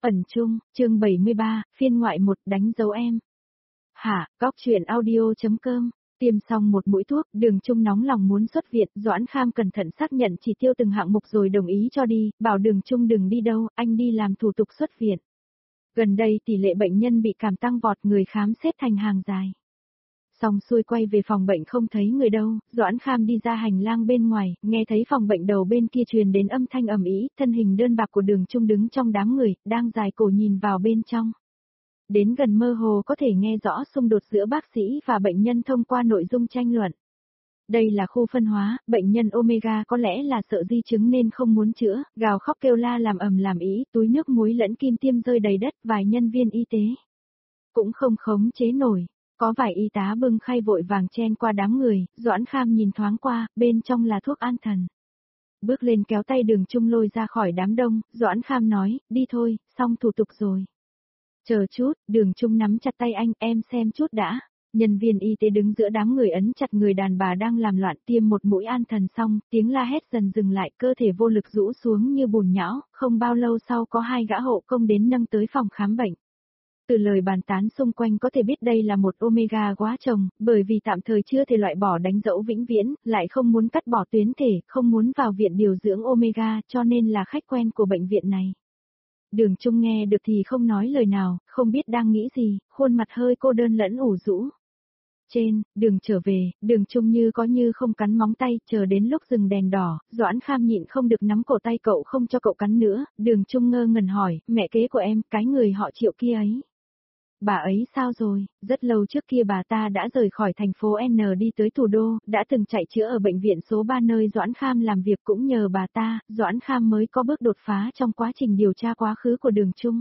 Phần chung, chương 73, phiên ngoại 1 đánh dấu em. Hả, góc chuyện audio.com. Tiêm xong một mũi thuốc, Đường Chung nóng lòng muốn xuất viện, Doãn Kham cẩn thận xác nhận chỉ tiêu từng hạng mục rồi đồng ý cho đi, bảo Đường Chung đừng đi đâu, anh đi làm thủ tục xuất viện. Gần đây tỷ lệ bệnh nhân bị cảm tăng vọt, người khám xếp thành hàng dài. Xong xuôi quay về phòng bệnh không thấy người đâu, Doãn Kham đi ra hành lang bên ngoài, nghe thấy phòng bệnh đầu bên kia truyền đến âm thanh ầm ĩ, thân hình đơn bạc của Đường Chung đứng trong đám người, đang dài cổ nhìn vào bên trong. Đến gần mơ hồ có thể nghe rõ xung đột giữa bác sĩ và bệnh nhân thông qua nội dung tranh luận. Đây là khu phân hóa, bệnh nhân Omega có lẽ là sợ di chứng nên không muốn chữa, gào khóc kêu la làm ầm làm ĩ, túi nước muối lẫn kim tiêm rơi đầy đất, vài nhân viên y tế cũng không khống chế nổi. Có vài y tá bưng khay vội vàng chen qua đám người, Doãn Kham nhìn thoáng qua, bên trong là thuốc an thần. Bước lên kéo tay Đường Chung lôi ra khỏi đám đông, Doãn Kham nói, đi thôi, xong thủ tục rồi. Chờ chút, Đường Chung nắm chặt tay anh, em xem chút đã. Nhân viên y tế đứng giữa đám người ấn chặt người đàn bà đang làm loạn, tiêm một mũi an thần xong, tiếng la hét dần dừng lại, cơ thể vô lực rũ xuống như bùn nhão, không bao lâu sau có hai gã hộ công đến nâng tới phòng khám bệnh. Từ lời bàn tán xung quanh có thể biết đây là một Omega quá chồng, bởi vì tạm thời chưa thể loại bỏ đánh dấu vĩnh viễn, lại không muốn cắt bỏ tuyến thể, không muốn vào viện điều dưỡng Omega cho nên là khách quen của bệnh viện này. Đường Chung nghe được thì không nói lời nào, không biết đang nghĩ gì, khuôn mặt hơi cô đơn lẫn ủ rũ. Trên, đường trở về, Đường Chung như có như không cắn móng tay, chờ đến lúc dừng đèn đỏ, Doãn Kham nhịn không được nắm cổ tay cậu không cho cậu cắn nữa, Đường Chung ngơ ngẩn hỏi, mẹ kế của em, cái người họ Triệu kia ấy. Bà ấy sao rồi, rất lâu trước kia bà ta đã rời khỏi thành phố N đi tới thủ đô, đã từng chạy chữa ở bệnh viện số 3 nơi Doãn Kham làm việc, cũng nhờ bà ta, Doãn Kham mới có bước đột phá trong quá trình điều tra quá khứ của Đường Chung.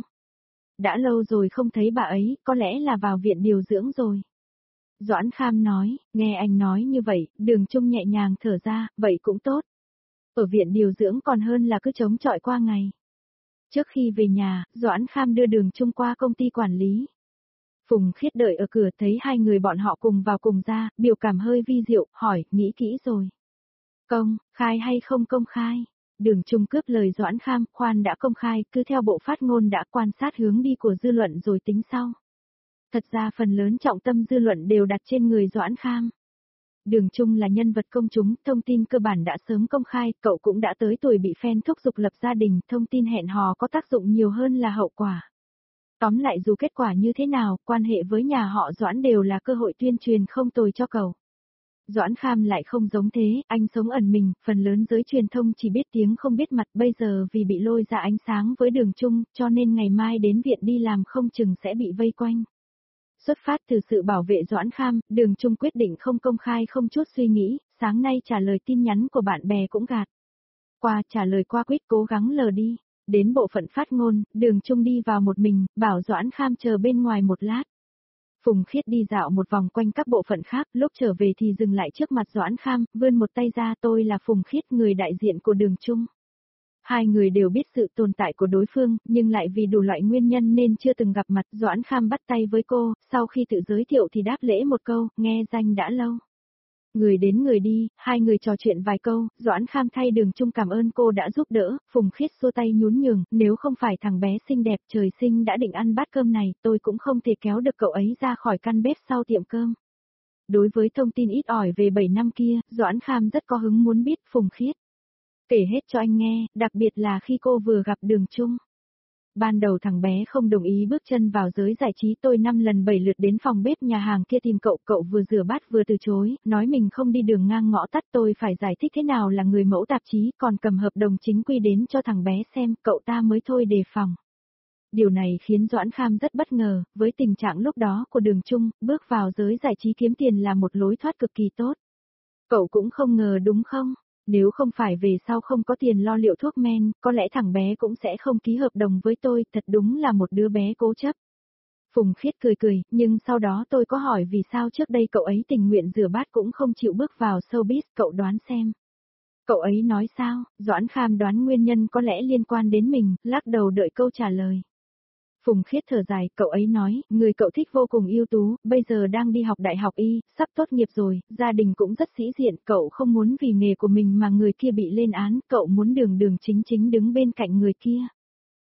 Đã lâu rồi không thấy bà ấy, có lẽ là vào viện điều dưỡng rồi. Doãn Kham nói, nghe anh nói như vậy, Đường Chung nhẹ nhàng thở ra, vậy cũng tốt. Ở viện điều dưỡng còn hơn là cứ chống chọi qua ngày. Trước khi về nhà, Doãn Kham đưa Đường Chung qua công ty quản lý. Phùng Khiết đợi ở cửa thấy hai người bọn họ cùng vào cùng ra, biểu cảm hơi vi diệu, hỏi, nghĩ kỹ rồi. Công, khai hay không công khai? Đường Chung cướp lời Doãn Kham, khoan đã công khai, cứ theo bộ phát ngôn đã quan sát hướng đi của dư luận rồi tính sau. Thật ra phần lớn trọng tâm dư luận đều đặt trên người Doãn Kham. Đường Chung là nhân vật công chúng, thông tin cơ bản đã sớm công khai, cậu cũng đã tới tuổi bị fan thúc giục lập gia đình, thông tin hẹn hò có tác dụng nhiều hơn là hậu quả. Tóm lại dù kết quả như thế nào, quan hệ với nhà họ Doãn đều là cơ hội tuyên truyền không tồi cho cậu. Doãn Kham lại không giống thế, anh sống ẩn mình, phần lớn giới truyền thông chỉ biết tiếng không biết mặt, bây giờ vì bị lôi ra ánh sáng với Đường Chung, cho nên ngày mai đến viện đi làm không chừng sẽ bị vây quanh. Xuất phát từ sự bảo vệ Doãn Kham, Đường Chung quyết định không công khai không chút suy nghĩ, sáng nay trả lời tin nhắn của bạn bè cũng gạt. Qua trả lời qua quyết cố gắng lờ đi. Đến bộ phận phát ngôn, Đường Chung đi vào một mình, bảo Doãn Kham chờ bên ngoài một lát. Phùng Khiết đi dạo một vòng quanh các bộ phận khác, lúc trở về thì dừng lại trước mặt Doãn Kham, vươn một tay ra, tôi là Phùng Khiết, người đại diện của Đường Chung. Hai người đều biết sự tồn tại của đối phương, nhưng lại vì đủ loại nguyên nhân nên chưa từng gặp mặt. Doãn Kham bắt tay với cô, sau khi tự giới thiệu thì đáp lễ một câu, nghe danh đã lâu. Người đến người đi, hai người trò chuyện vài câu, Doãn Kham thay Đường Chung cảm ơn cô đã giúp đỡ, Phùng Khiết xua tay nhún nhường, nếu không phải thằng bé xinh đẹp trời sinh đã định ăn bát cơm này, tôi cũng không thể kéo được cậu ấy ra khỏi căn bếp sau tiệm cơm. Đối với thông tin ít ỏi về 7 năm kia, Doãn Kham rất có hứng muốn biết Phùng Khiết. Kể hết cho anh nghe, đặc biệt là khi cô vừa gặp Đường Chung. Ban đầu thằng bé không đồng ý bước chân vào giới giải trí, tôi 5 lần 7 lượt đến phòng bếp nhà hàng kia tìm cậu, cậu vừa rửa bát vừa từ chối, nói mình không đi đường ngang ngõ tắt, tôi phải giải thích thế nào là người mẫu tạp chí, còn cầm hợp đồng chính quy đến cho thằng bé xem, cậu ta mới thôi đề phòng. Điều này khiến Doãn Kham rất bất ngờ, với tình trạng lúc đó của Đường Chung, bước vào giới giải trí kiếm tiền là một lối thoát cực kỳ tốt. Cậu cũng không ngờ đúng không? Nếu không phải về sau không có tiền lo liệu thuốc men, có lẽ thằng bé cũng sẽ không ký hợp đồng với tôi, thật đúng là một đứa bé cố chấp. Phùng Khiết cười cười, nhưng sau đó tôi có hỏi vì sao trước đây cậu ấy tình nguyện rửa bát cũng không chịu bước vào showbiz, cậu đoán xem. Cậu ấy nói sao? Doãn Kham đoán nguyên nhân có lẽ liên quan đến mình, lắc đầu đợi câu trả lời. Phùng Khiết thở dài, cậu ấy nói, người cậu thích vô cùng ưu tú, bây giờ đang đi học đại học y, sắp tốt nghiệp rồi, gia đình cũng rất sĩ diện, cậu không muốn vì nghề của mình mà người kia bị lên án, cậu muốn đường đường chính chính đứng bên cạnh người kia.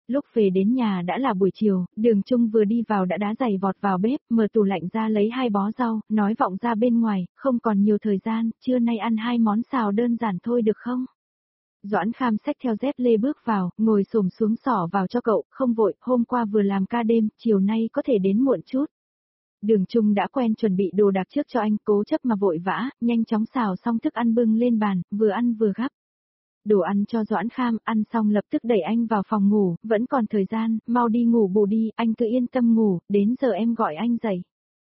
Lúc về đến nhà đã là buổi chiều, Đường Trung vừa đi vào đã đá giày vọt vào bếp, mở tủ lạnh ra lấy 2 bó rau, nói vọng ra bên ngoài, không còn nhiều thời gian, trưa nay ăn 2 món xào đơn giản thôi được không? Doãn Kham xách theo dép lê bước vào, ngồi xổm xuống xỏ vào cho cậu, không vội, hôm qua vừa làm ca đêm, chiều nay có thể đến muộn chút. Đường Trung đã quen chuẩn bị đồ đạc trước cho anh, cố chấp mà vội vã, nhanh chóng xào xong thức ăn bưng lên bàn, vừa ăn vừa gắp. Đồ ăn cho Doãn Kham, ăn xong lập tức đẩy anh vào phòng ngủ, vẫn còn thời gian, mau đi ngủ bù đi, anh cứ yên tâm ngủ, đến giờ em gọi anh dậy.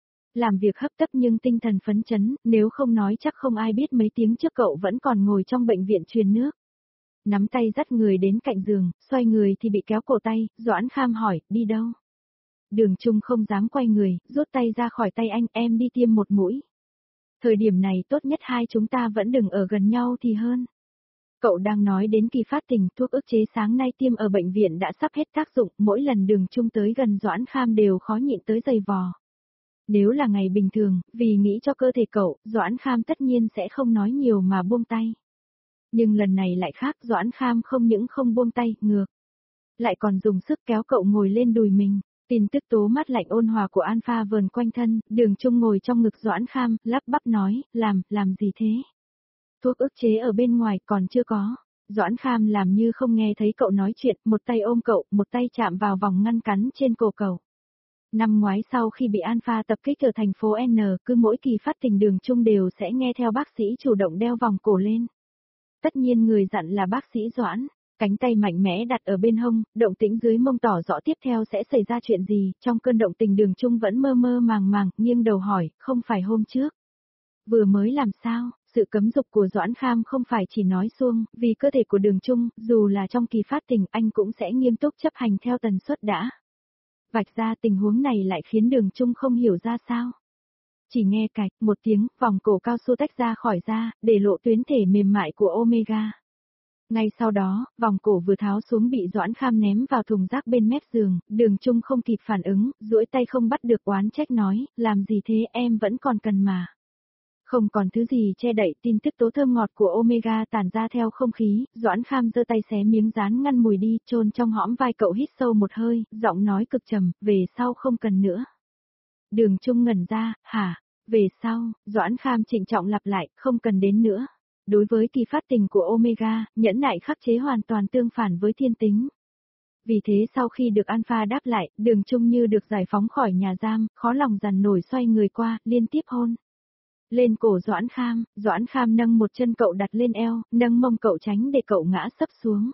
Làm việc hấp tấp nhưng tinh thần phấn chấn, nếu không nói chắc không ai biết mấy tiếng trước cậu vẫn còn ngồi trong bệnh viện truyền nước. Nắm tay dắt người đến cạnh giường, xoay người thì bị kéo cổ tay, Doãn Kham hỏi, đi đâu? Đường Trung không dám quay người, rút tay ra khỏi tay anh, em đi tiêm một mũi. Thời điểm này tốt nhất hai chúng ta vẫn đừng ở gần nhau thì hơn. Cậu đang nói đến kỳ phát tình, thuốc ức chế sáng nay tiêm ở bệnh viện đã sắp hết tác dụng, mỗi lần Đường Trung tới gần Doãn Kham đều khó nhịn tới giày vò. Nếu là ngày bình thường, vì nghĩ cho cơ thể cậu, Doãn Kham tất nhiên sẽ không nói nhiều mà buông tay. Nhưng lần này lại khác, Doãn Kham không những không buông tay, ngược. Lại còn dùng sức kéo cậu ngồi lên đùi mình. Tin tức tố mát lạnh ôn hòa của Alpha vờn quanh thân, Đường Trung ngồi trong ngực Doãn Kham, lắp bắp nói, làm gì thế? Thuốc ức chế ở bên ngoài còn chưa có. Doãn Kham làm như không nghe thấy cậu nói chuyện, một tay ôm cậu, một tay chạm vào vòng ngăn cắn trên cổ cậu. Năm ngoái sau khi bị Alpha tập kích ở thành phố N, cứ mỗi kỳ phát tình Đường Trung đều sẽ nghe theo bác sĩ chủ động đeo vòng cổ lên. Tất nhiên người dặn là bác sĩ Doãn. Cánh tay mạnh mẽ đặt ở bên hông, động tĩnh dưới mông tỏ rõ tiếp theo sẽ xảy ra chuyện gì, trong cơn động tình Đường Trung vẫn mơ mơ màng màng, nghiêng đầu hỏi, không phải hôm trước. Vừa mới làm sao, sự cấm dục của Doãn Kham không phải chỉ nói suông, vì cơ thể của Đường Trung, dù là trong kỳ phát tình anh cũng sẽ nghiêm túc chấp hành theo tần suất đã. Vạch ra tình huống này lại khiến Đường Trung không hiểu ra sao. Chỉ nghe cạch, một tiếng, vòng cổ cao su tách ra khỏi da, để lộ tuyến thể mềm mại của Omega. Ngay sau đó, vòng cổ vừa tháo xuống bị Doãn Kham ném vào thùng rác bên mép giường, Đường Trung không kịp phản ứng, duỗi tay không bắt được oán trách nói, làm gì thế em vẫn còn cần mà. Không còn thứ gì che đậy, tin tức tố thơm ngọt của Omega tản ra theo không khí, Doãn Kham giơ tay xé miếng dán ngăn mùi đi, chôn trong hõm vai cậu hít sâu một hơi, giọng nói cực trầm, về sau không cần nữa. Đường Trung ngẩn ra, hả, về sau, Doãn Kham trịnh trọng lặp lại, không cần đến nữa. Đối với kỳ phát tình của Omega, nhẫn nại khắc chế hoàn toàn tương phản với thiên tính. Vì thế sau khi được Alpha đáp lại, Đường Trung như được giải phóng khỏi nhà giam, khó lòng dằn nổi xoay người qua, liên tiếp hôn. Lên cổ Doãn Kham nâng một chân cậu đặt lên eo, nâng mông cậu tránh để cậu ngã sấp xuống.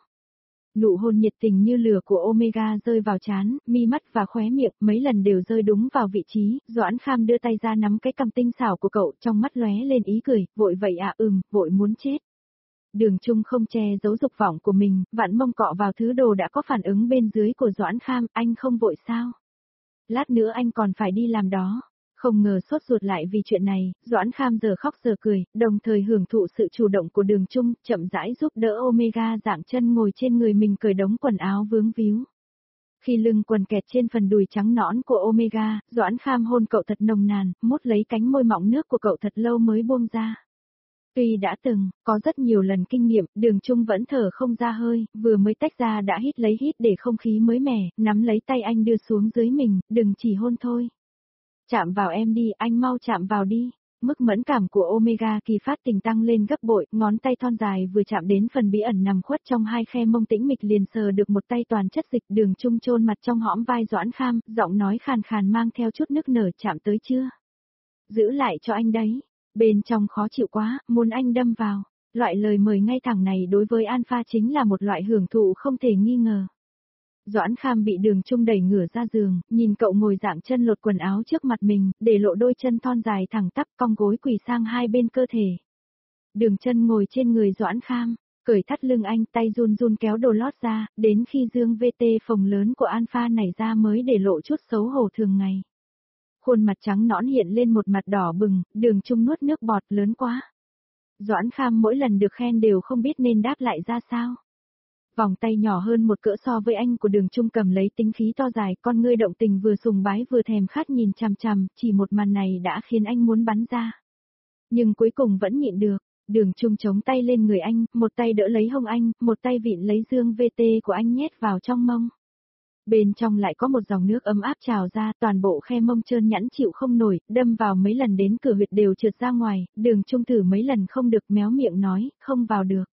Nụ hôn nhiệt tình như lửa của Omega rơi vào trán, mi mắt và khóe miệng, mấy lần đều rơi đúng vào vị trí, Doãn Kham đưa tay ra nắm cái cằm tinh xảo của cậu, trong mắt lóe lên ý cười, vội vậy à, vội muốn chết. Đường Trung không che giấu dục vọng của mình, vặn mông cọ vào thứ đồ đã có phản ứng bên dưới của Doãn Kham, anh không vội sao? Lát nữa anh còn phải đi làm đó. Không ngờ sốt ruột lại vì chuyện này, Doãn Kham giờ khóc giờ cười, đồng thời hưởng thụ sự chủ động của Đường Trung, chậm rãi giúp đỡ Omega dạng chân ngồi trên người mình cởi đống quần áo vướng víu. Khi lưng quần kẹt trên phần đùi trắng nõn của Omega, Doãn Kham hôn cậu thật nồng nàn, mút lấy cánh môi mọng nước của cậu thật lâu mới buông ra. Tuy đã từng, có rất nhiều lần kinh nghiệm, Đường Trung vẫn thở không ra hơi, vừa mới tách ra đã hít để không khí mới mẻ, nắm lấy tay anh đưa xuống dưới mình, đừng chỉ hôn thôi. Chạm vào em đi, anh mau chạm vào đi. Mức mẫn cảm của Omega kỳ phát tình tăng lên gấp bội, ngón tay thon dài vừa chạm đến phần bí ẩn nằm khuất trong hai khe mông tĩnh mịch liền sờ được một tay toàn chất dịch. Đường Trung chôn mặt trong hõm vai Doãn Kham, giọng nói khàn khàn mang theo chút nức nở, chạm tới chưa? Giữ lại cho anh đấy. Bên trong khó chịu quá, muốn anh đâm vào. Loại lời mời ngay thẳng này đối với Alpha chính là một loại hưởng thụ không thể nghi ngờ. Doãn Kham bị Đường Trung đẩy ngửa ra giường, nhìn cậu ngồi dạng chân lột quần áo trước mặt mình, để lộ đôi chân thon dài thẳng tắp cong gối quỳ sang hai bên cơ thể. Đường Chân ngồi trên người Doãn Kham, cởi thắt lưng anh, tay run run kéo đồ lót ra, đến khi dương VT phồng lớn của Alpha nảy ra mới để lộ chút xấu hổ thường ngày. Khuôn mặt trắng nõn hiện lên một mặt đỏ bừng, Đường Trung nuốt nước bọt lớn quá. Doãn Kham mỗi lần được khen đều không biết nên đáp lại ra sao. Vòng tay nhỏ hơn một cỡ so với anh của Đường Trung cầm lấy tinh khí to dài, con ngươi động tình vừa sùng bái vừa thèm khát nhìn chằm chằm, chỉ một màn này đã khiến anh muốn bắn ra. Nhưng cuối cùng vẫn nhịn được, Đường Trung chống tay lên người anh, một tay đỡ lấy hông anh, một tay vịn lấy dương VT của anh nhét vào trong mông. Bên trong lại có một dòng nước ấm áp trào ra, toàn bộ khe mông trơn nhẵn chịu không nổi, đâm vào mấy lần đến cửa huyệt đều trượt ra ngoài, Đường Trung thử mấy lần không được méo miệng nói, không vào được.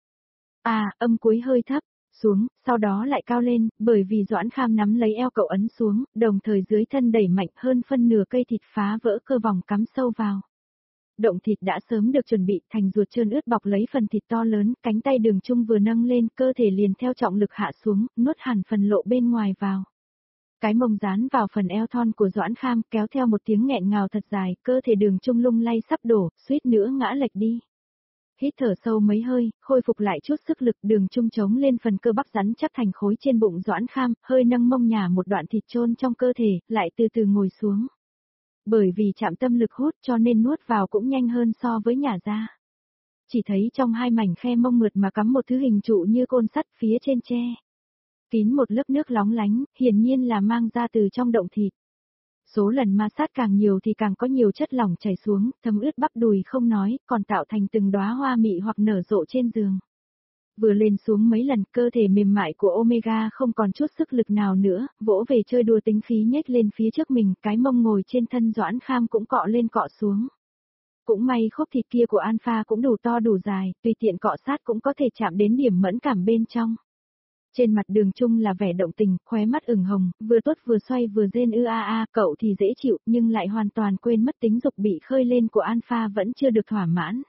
Âm cuối hơi thấp, xuống, sau đó lại cao lên, bởi vì Doãn Kham nắm lấy eo cậu ấn xuống, đồng thời dưới thân đẩy mạnh hơn phân nửa cây thịt phá vỡ cơ vòng cắm sâu vào. Động thịt đã sớm được chuẩn bị, thành ruột trơn ướt bọc lấy phần thịt to lớn, cánh tay Đường Trung vừa nâng lên, cơ thể liền theo trọng lực hạ xuống, nuốt hẳn phần lộ bên ngoài vào. Cái mông dán vào phần eo thon của Doãn Kham, kéo theo một tiếng nghẹn ngào thật dài, cơ thể Đường Trung lung lay sắp đổ, suýt nữa ngã lệch đi. Hít thở sâu mấy hơi, khôi phục lại chút sức lực, Đường Trung chống lên phần cơ bắp rắn chắc thành khối trên bụng Doãn Kham, hơi nâng mông nhả một đoạn thịt chôn trong cơ thể, lại từ từ ngồi xuống. Bởi vì chạm tâm lực hút cho nên nuốt vào cũng nhanh hơn so với nhả ra. Chỉ thấy trong hai mảnh khe mông mượt mà cắm một thứ hình trụ như côn sắt phía trên tre. Kín một lớp nước lóng lánh, hiển nhiên là mang ra từ trong động thịt. Số lần ma sát càng nhiều thì càng có nhiều chất lỏng chảy xuống, thấm ướt bắp đùi không nói, còn tạo thành từng đóa hoa mị hoặc nở rộ trên giường. Vừa lên xuống mấy lần, cơ thể mềm mại của Omega không còn chút sức lực nào nữa, vỗ về chơi đùa tính khí nhếch lên phía trước mình, cái mông ngồi trên thân Doãn Kham cũng cọ lên cọ xuống. Cũng may khúc thịt kia của Alpha cũng đủ to đủ dài, tùy tiện cọ sát cũng có thể chạm đến điểm mẫn cảm bên trong. Trên mặt Đường Trung là vẻ động tình, khóe mắt ửng hồng, vừa tốt vừa xoay vừa rên cậu thì dễ chịu, nhưng lại hoàn toàn quên mất tính dục bị khơi lên của Alpha vẫn chưa được thỏa mãn.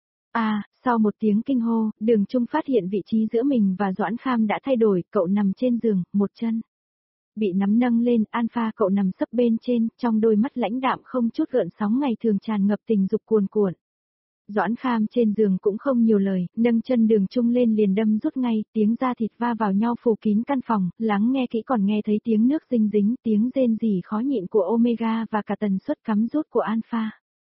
Sau một tiếng kinh hô, Đường Trung phát hiện vị trí giữa mình và Doãn Kham đã thay đổi, cậu nằm trên giường, một chân bị nắm nâng lên, Alpha cậu nằm sấp bên trên, trong đôi mắt lãnh đạm không chút gợn sóng ngày thường tràn ngập tình dục cuồn cuộn. Doãn Kham trên giường cũng không nhiều lời, nâng chân Đường Trung lên liền đâm rút ngay, tiếng da thịt va vào nhau phủ kín căn phòng, lắng nghe kỹ còn nghe thấy tiếng nước dinh dính, tiếng rên rỉ khó nhịn của Omega và cả tần suất cắm rút của Alpha.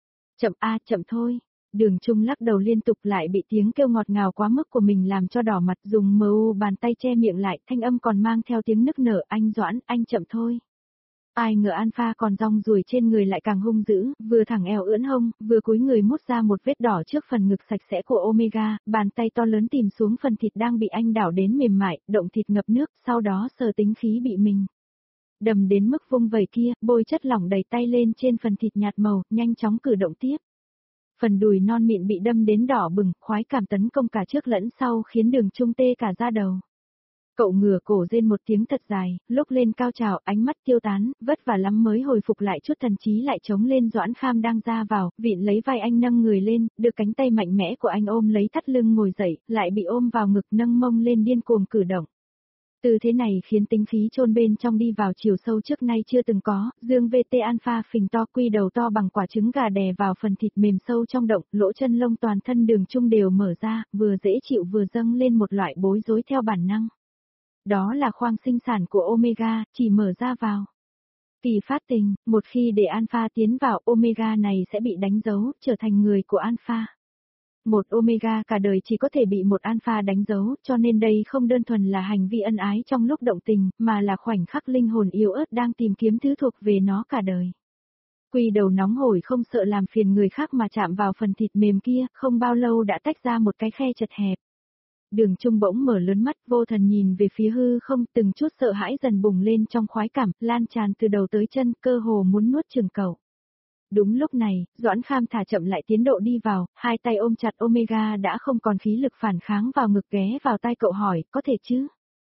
Chậm thôi. Đường Trung lắc đầu liên tục lại bị tiếng kêu ngọt ngào quá mức của mình làm cho đỏ mặt, dùng bàn tay che miệng lại, thanh âm còn mang theo tiếng nức nở, anh Doãn, anh chậm thôi. Ai ngờ Alpha còn rong ruổi trên người lại càng hung dữ, vừa thẳng eo ưỡn hông, vừa cúi người mút ra một vết đỏ trước phần ngực sạch sẽ của Omega, bàn tay to lớn tìm xuống phần thịt đang bị anh đảo đến mềm mại, động thịt ngập nước, sau đó sờ tính khí bị mình đầm đến mức vung vẩy kia, bôi chất lỏng đầy tay lên trên phần thịt nhạt màu, nhanh chóng cử động tiếp. Phần đùi non mịn bị đâm đến đỏ bừng, khoái cảm tấn công cả trước lẫn sau khiến Đường Trung tê cả da đầu. Cậu ngửa cổ rên một tiếng thật dài, lúc lên cao trào, ánh mắt tiêu tán, vất vả lắm mới hồi phục lại chút thần trí lại chống lên Doãn Kham đang ra vào, vịn lấy vai anh nâng người lên, được cánh tay mạnh mẽ của anh ôm lấy thắt lưng ngồi dậy, lại bị ôm vào ngực nâng mông lên điên cuồng cử động. Tư thế này khiến tính khí chôn bên trong đi vào chiều sâu trước nay chưa từng có, dương VT Alpha phình to quy đầu to bằng quả trứng gà đè vào phần thịt mềm sâu trong động, lỗ chân lông toàn thân Đường Trung đều mở ra, vừa dễ chịu vừa dâng lên một loại bối rối theo bản năng. Đó là khoang sinh sản của Omega, chỉ mở ra vào. Kỳ phát tình, một khi để Alpha tiến vào, Omega này sẽ bị đánh dấu, trở thành người của Alpha. Một Omega cả đời chỉ có thể bị một Alpha đánh dấu, cho nên đây không đơn thuần là hành vi ân ái trong lúc động tình, mà là khoảnh khắc linh hồn yếu ớt đang tìm kiếm thứ thuộc về nó cả đời. Quy đầu nóng hổi không sợ làm phiền người khác mà chạm vào phần thịt mềm kia, không bao lâu đã tách ra một cái khe chật hẹp. Đường Trung bỗng mở lớn mắt, vô thần nhìn về phía hư không, từng chút sợ hãi dần bùng lên trong khoái cảm, lan tràn từ đầu tới chân, cơ hồ muốn nuốt chửng cậu. Đúng lúc này, Doãn Kham thả chậm lại tiến độ đi vào, hai tay ôm chặt Omega đã không còn khí lực phản kháng vào ngực ghé vào tai cậu hỏi, có thể chứ?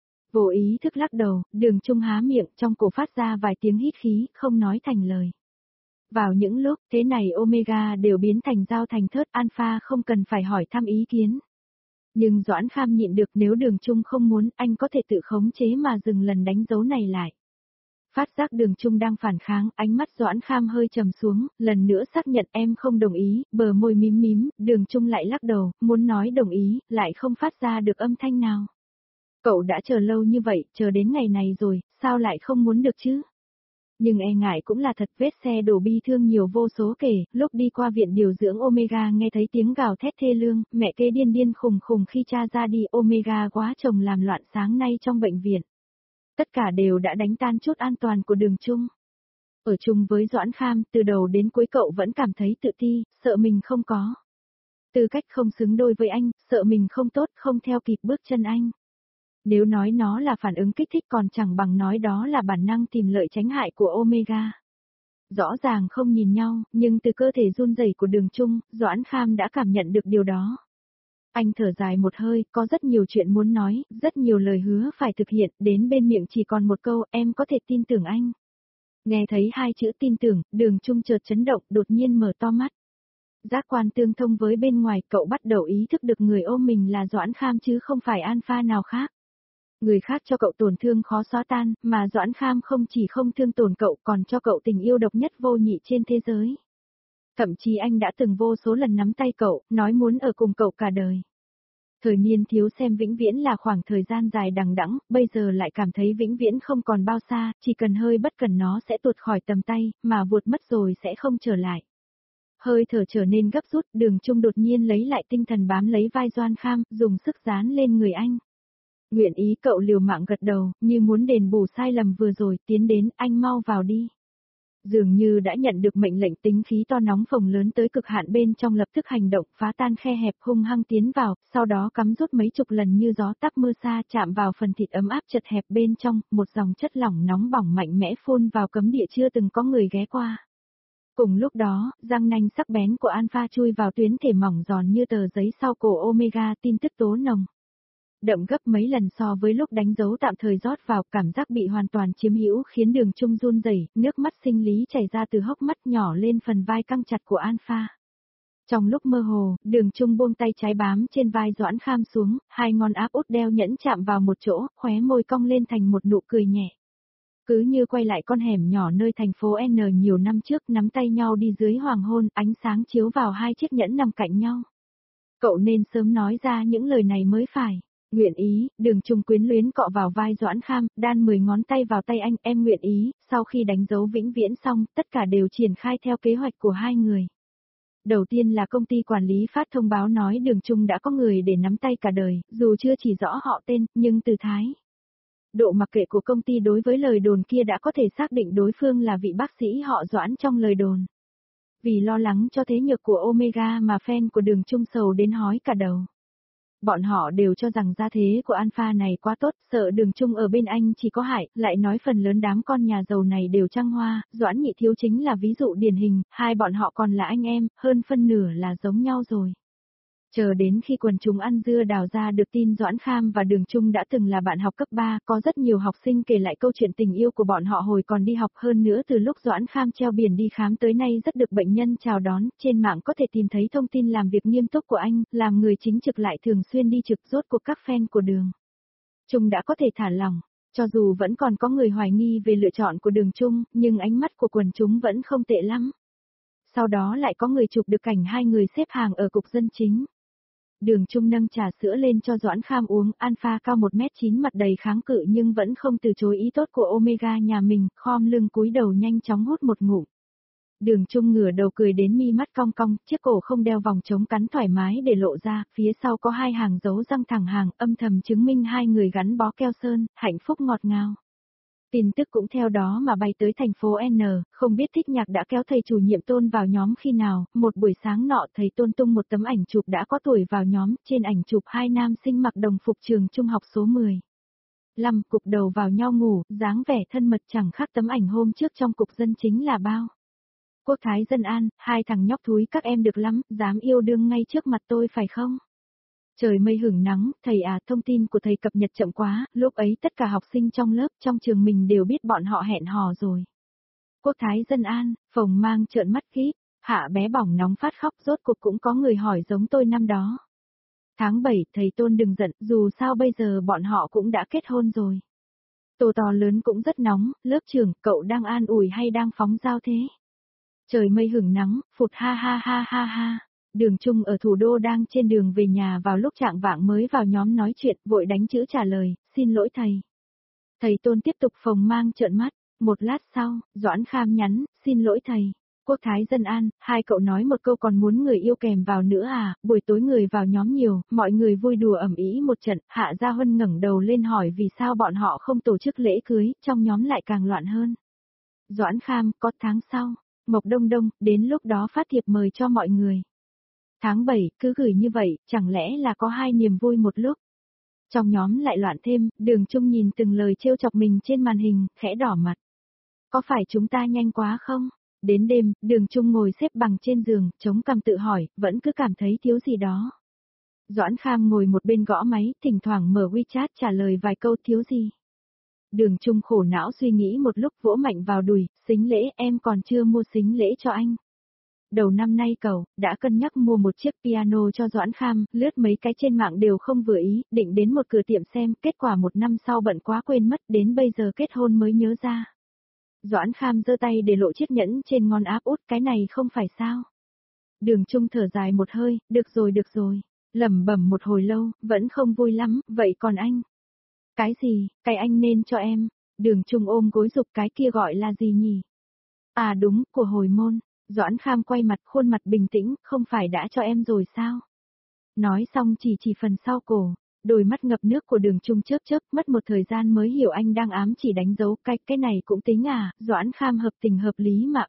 Vô ý thức lắc đầu, Đường Trung há miệng, trong cổ phát ra vài tiếng hít khí, không nói thành lời. Vào những lúc thế này Omega đều biến thành dao thành thớt, Alpha không cần phải hỏi thăm ý kiến. Nhưng Doãn Kham nhịn được, nếu Đường Trung không muốn, anh có thể tự khống chế mà dừng lần đánh dấu này lại. Phát giác Đường Trung đang phản kháng, ánh mắt Doãn Kham hơi trầm xuống, lần nữa xác nhận em không đồng ý, bờ môi mím mím, Đường Trung lại lắc đầu, muốn nói đồng ý, lại không phát ra được âm thanh nào. Cậu đã chờ lâu như vậy, chờ đến ngày này rồi, sao lại không muốn được chứ? Nhưng e ngại cũng là thật, vết xe đổ bi thương nhiều vô số kể, lúc đi qua viện điều dưỡng Omega nghe thấy tiếng gào thét thê lương, mẹ kế điên điên khùng khùng khi cha ra đi, Omega quá chồng làm loạn sáng nay trong bệnh viện. Tất cả đều đã đánh tan chút an toàn của Đường Trung. Ở chung với Doãn Kham, từ đầu đến cuối cậu vẫn cảm thấy tự ti, sợ mình không có tư cách, không xứng đôi với anh, sợ mình không tốt, không theo kịp bước chân anh. Nếu nói nó là phản ứng kích thích còn chẳng bằng nói đó là bản năng tìm lợi tránh hại của Omega. Rõ ràng không nhìn nhau, nhưng từ cơ thể run rẩy của Đường Trung, Doãn Kham đã cảm nhận được điều đó. Anh thở dài một hơi, có rất nhiều chuyện muốn nói, rất nhiều lời hứa phải thực hiện, đến bên miệng chỉ còn một câu, em có thể tin tưởng anh. Nghe thấy hai chữ tin tưởng, Đường Trung chợt chấn động, đột nhiên mở to mắt. Giác quan tương thông với bên ngoài, cậu bắt đầu ý thức được người ôm mình là Doãn Kham chứ không phải Alpha nào khác. Người khác cho cậu tổn thương khó xóa tan, mà Doãn Kham không chỉ không thương tổn cậu còn cho cậu tình yêu độc nhất vô nhị trên thế giới. Thậm chí anh đã từng vô số lần nắm tay cậu, nói muốn ở cùng cậu cả đời. Thời niên thiếu xem vĩnh viễn là khoảng thời gian dài đằng đẵng, bây giờ lại cảm thấy vĩnh viễn không còn bao xa, chỉ cần hơi bất cẩn nó sẽ tuột khỏi tầm tay, mà vụt mất rồi sẽ không trở lại. Hơi thở trở nên gấp rút, Đường Trung đột nhiên lấy lại tinh thần bám lấy vai Doãn Kham, dùng sức dán lên người anh. Nguyện ý, cậu liều mạng gật đầu, như muốn đền bù sai lầm vừa rồi, tiến đến, anh mau vào đi. Dường như đã nhận được mệnh lệnh, tính khí to nóng phồng lớn tới cực hạn bên trong lập tức hành động, phá tan khe hẹp hung hăng tiến vào, sau đó cắm rút mấy chục lần như gió tắp mưa xa chạm vào phần thịt ấm áp chật hẹp bên trong, một dòng chất lỏng nóng bỏng mạnh mẽ phun vào cấm địa chưa từng có người ghé qua. Cùng lúc đó, răng nanh sắc bén của Alpha chui vào tuyến thể mỏng giòn như tờ giấy sau cổ Omega, tin tức tố nồng. Đậm gấp mấy lần so với lúc đánh dấu tạm thời rót vào, cảm giác bị hoàn toàn chiếm hữu khiến Đường Trung run rẩy, nước mắt sinh lý chảy ra từ hốc mắt nhỏ lên phần vai căng chặt của Alpha. Trong lúc mơ hồ, Đường Trung buông tay trái bám trên vai Doãn Kham xuống, hai ngón áp út đeo nhẫn chạm vào một chỗ, khóe môi cong lên thành một nụ cười nhẹ. Cứ như quay lại con hẻm nhỏ nơi thành phố N nhiều năm trước, nắm tay nhau đi dưới hoàng hôn, ánh sáng chiếu vào hai chiếc nhẫn nằm cạnh nhau. Cậu nên sớm nói ra những lời này mới phải. Nguyện ý, Đường Trung quyến luyến cọ vào vai Doãn Kham, đan 10 ngón tay vào tay anh, em nguyện ý, sau khi đánh dấu vĩnh viễn xong, tất cả đều triển khai theo kế hoạch của hai người. Đầu tiên là công ty quản lý phát thông báo nói Đường Trung đã có người để nắm tay cả đời, dù chưa chỉ rõ họ tên, nhưng từ thái độ mặc kệ của công ty đối với lời đồn kia đã có thể xác định đối phương là vị bác sĩ họ Doãn trong lời đồn. Vì lo lắng cho thế nhược của Omega mà fan của Đường Trung sầu đến hói cả đầu. Bọn họ đều cho rằng gia thế của Alpha này quá tốt, sợ Đường Trung ở bên anh chỉ có hại, lại nói phần lớn đám con nhà giàu này đều trăng hoa, Doãn Nhị Thiếu chính là ví dụ điển hình, hai bọn họ còn là anh em, hơn phân nửa là giống nhau rồi. Chờ đến khi quần chúng ăn dưa đào ra được tin Doãn Kham và Đường Trung đã từng là bạn học cấp 3, có rất nhiều học sinh kể lại câu chuyện tình yêu của bọn họ hồi còn đi học, hơn nữa từ lúc Doãn Kham treo biển đi khám tới nay rất được bệnh nhân chào đón, trên mạng có thể tìm thấy thông tin làm việc nghiêm túc của anh, làm người chính trực lại thường xuyên đi trực, rốt cuộc các fan của Đường Trung đã có thể thả lỏng. Cho dù vẫn còn có người hoài nghi về lựa chọn của Đường Trung, nhưng ánh mắt của quần chúng vẫn không tệ lắm. Sau đó lại có người chụp được cảnh hai người xếp hàng ở cục dân chính. Đường Trung nâng trà sữa lên cho Doãn Kham uống, Alpha cao 1m9 mặt đầy kháng cự nhưng vẫn không từ chối ý tốt của Omega nhà mình, khom lưng cúi đầu nhanh chóng hút một ngụm. Đường Trung ngửa đầu cười đến mi mắt cong cong, chiếc cổ không đeo vòng chống cắn thoải mái để lộ ra, phía sau có hai hàng dấu răng thẳng hàng, âm thầm chứng minh hai người gắn bó keo sơn, hạnh phúc ngọt ngào. Tin tức cũng theo đó mà bay tới thành phố N, không biết Thích Nhạc đã kéo thầy chủ nhiệm Tôn vào nhóm khi nào, một buổi sáng nọ thầy Tôn tung một tấm ảnh chụp đã có tuổi vào nhóm, trên ảnh chụp hai nam sinh mặc đồng phục trường trung học số 10. Cục đầu vào nhau ngủ, dáng vẻ thân mật chẳng khác tấm ảnh hôm trước trong cục dân chính là bao. Quốc Thái Dân An, hai thằng nhóc thúi các em được lắm, dám yêu đương ngay trước mặt tôi phải không? Trời mây hửng nắng, thầy à, thông tin của thầy cập nhật chậm quá, lúc ấy tất cả học sinh trong lớp, trong trường mình đều biết bọn họ hẹn hò rồi. Quốc Thái Dân An, Phồng Mang trợn mắt kíp, Hạ bé bỏng nóng phát khóc, rốt cuộc cũng có người hỏi giống tôi năm đó. Tháng 7, thầy Tôn đừng giận, dù sao bây giờ bọn họ cũng đã kết hôn rồi. Tô to lớn cũng rất nóng, lớp trưởng, cậu đang an ủi hay đang phóng giao thế? Trời mây hửng nắng, phụt ha ha ha ha ha. Đường Trung ở thủ đô đang trên đường về nhà vào lúc trạng vạng mới vào nhóm nói chuyện, vội đánh chữ trả lời, xin lỗi thầy. Thầy Tôn tiếp tục Phồng Mang trợn mắt, một lát sau, Doãn Kham nhắn, xin lỗi thầy. Quốc Thái Dân An, hai cậu nói một câu còn muốn người yêu kèm vào nữa à, buổi tối người vào nhóm nhiều, mọi người vui đùa ầm ĩ một trận, Hạ Gia Huân ngẩng đầu lên hỏi vì sao bọn họ không tổ chức lễ cưới, trong nhóm lại càng loạn hơn. Doãn Kham, có tháng sau, Mộc Đông Đông, đến lúc đó phát thiệp mời cho mọi người. Tháng 7, cứ gửi như vậy, chẳng lẽ là có hai niềm vui một lúc. Trong nhóm lại loạn thêm, Đường Trung nhìn từng lời trêu chọc mình trên màn hình, khẽ đỏ mặt. Có phải chúng ta nhanh quá không? Đến đêm, Đường Trung ngồi xếp bằng trên giường, chống cằm tự hỏi, vẫn cứ cảm thấy thiếu gì đó. Doãn Kham ngồi một bên gõ máy, thỉnh thoảng mở WeChat trả lời vài câu thiếu gì. Đường Trung khổ não suy nghĩ một lúc vỗ mạnh vào đùi, sính lễ em còn chưa mua sính lễ cho anh. Đầu năm nay cậu, đã cân nhắc mua một chiếc piano cho Doãn Kham, lướt mấy cái trên mạng đều không vừa ý, định đến một cửa tiệm xem, kết quả một năm sau bận quá quên mất, đến bây giờ kết hôn mới nhớ ra. Doãn Kham giơ tay để lộ chiếc nhẫn trên ngón áp út, cái này không phải sao. Đường Trung thở dài một hơi, được rồi, lẩm bẩm một hồi lâu, vẫn không vui lắm, vậy còn anh? Cái gì, cái anh nên cho em? Đường Trung ôm gối giục, cái kia gọi là gì nhỉ? À đúng, của hồi môn. Doãn Kham quay mặt, khuôn mặt bình tĩnh, không phải đã cho em rồi sao? Nói xong chỉ phần sau cổ, đôi mắt ngập nước của Đường Trung chớp chớp, mất một thời gian mới hiểu anh đang ám chỉ đánh dấu, cái này cũng tính à? Doãn Kham hợp tình hợp lý mà.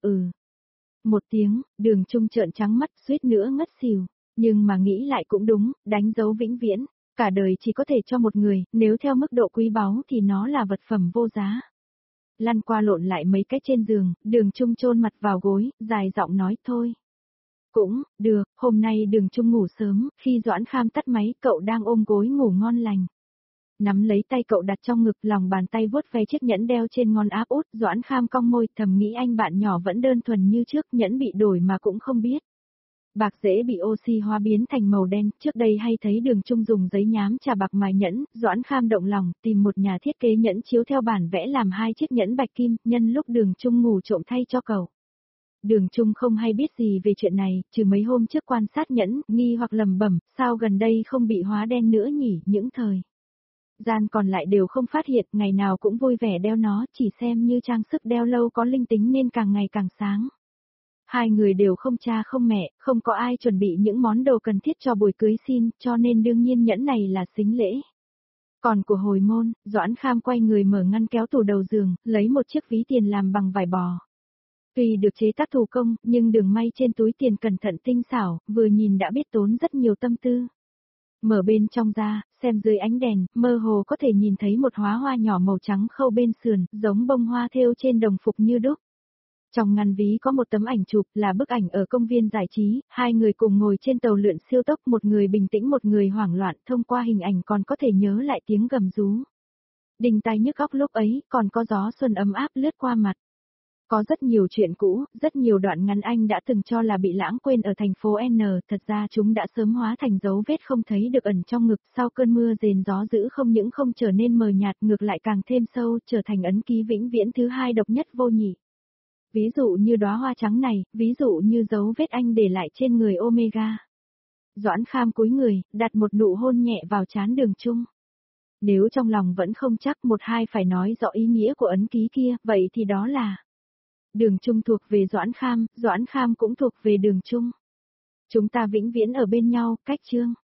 Một tiếng, Đường Trung trợn trắng mắt, suýt nữa ngất xỉu, nhưng mà nghĩ lại cũng đúng, đánh dấu vĩnh viễn, cả đời chỉ có thể cho một người, nếu theo mức độ quý báu thì nó là vật phẩm vô giá. Lăn qua lộn lại mấy cái trên giường, Đường Trung chôn mặt vào gối, dài giọng nói thôi. Cũng, được, hôm nay Đường Trung ngủ sớm, khi Doãn Kham tắt máy, cậu đang ôm gối ngủ ngon lành. Nắm lấy tay cậu đặt trong ngực, lòng bàn tay vuốt ve chiếc nhẫn đeo trên ngón áp út, Doãn Kham cong môi, thầm nghĩ anh bạn nhỏ vẫn đơn thuần như trước, nhẫn bị đổi mà cũng không biết. Bạc dễ bị oxy hóa biến thành màu đen, trước đây hay thấy Đường Trung dùng giấy nhám chà bạc mài nhẫn, Doãn Kham động lòng, tìm một nhà thiết kế nhẫn chiếu theo bản vẽ làm 2 chiếc nhẫn bạch kim, nhân lúc Đường Trung ngủ trộm thay cho cậu. Đường Trung không hay biết gì về chuyện này, trừ mấy hôm trước quan sát nhẫn, nghi hoặc lầm bẩm, sao gần đây không bị hóa đen nữa nhỉ, những thời gian còn lại đều không phát hiện, ngày nào cũng vui vẻ đeo nó, chỉ xem như trang sức đeo lâu có linh tính nên càng ngày càng sáng. Hai người đều không cha không mẹ, không có ai chuẩn bị những món đồ cần thiết cho buổi cưới xin, cho nên đương nhiên nhẫn này là sính lễ. Còn của hồi môn, Doãn Kham quay người mở ngăn kéo tủ đầu giường, lấy một chiếc ví tiền làm bằng vải bò. Tuy được chế tác thủ công, nhưng đường may trên túi tiền cẩn thận tinh xảo, vừa nhìn đã biết tốn rất nhiều tâm tư. Mở bên trong ra, xem dưới ánh đèn, mơ hồ có thể nhìn thấy một đóa hoa nhỏ màu trắng khâu bên sườn, giống bông hoa thêu trên đồng phục như đúc. Trong ngăn ví có một tấm ảnh chụp, là bức ảnh ở công viên giải trí, hai người cùng ngồi trên tàu lượn siêu tốc, một người bình tĩnh một người hoảng loạn, thông qua hình ảnh còn có thể nhớ lại tiếng gầm rú. Đinh tai nhức óc lúc ấy, còn có gió xuân ấm áp lướt qua mặt. Có rất nhiều chuyện cũ, rất nhiều đoạn ngắn anh đã từng cho là bị lãng quên ở thành phố N, thật ra chúng đã sớm hóa thành dấu vết không thấy được ẩn trong ngực, sau cơn mưa rền gió dữ không những không trở nên mờ nhạt, ngược lại càng thêm sâu, trở thành ấn ký vĩnh viễn thứ hai độc nhất vô nhị. Ví dụ như đóa hoa trắng này, ví dụ như dấu vết anh để lại trên người Omega. Doãn Kham cúi người, đặt một nụ hôn nhẹ vào trán Đường Trung. Nếu trong lòng vẫn không chắc một hai phải nói rõ ý nghĩa của ấn ký kia, vậy thì đó là Đường Trung thuộc về Doãn Kham cũng thuộc về Đường Trung. Chúng ta vĩnh viễn ở bên nhau, cách chương.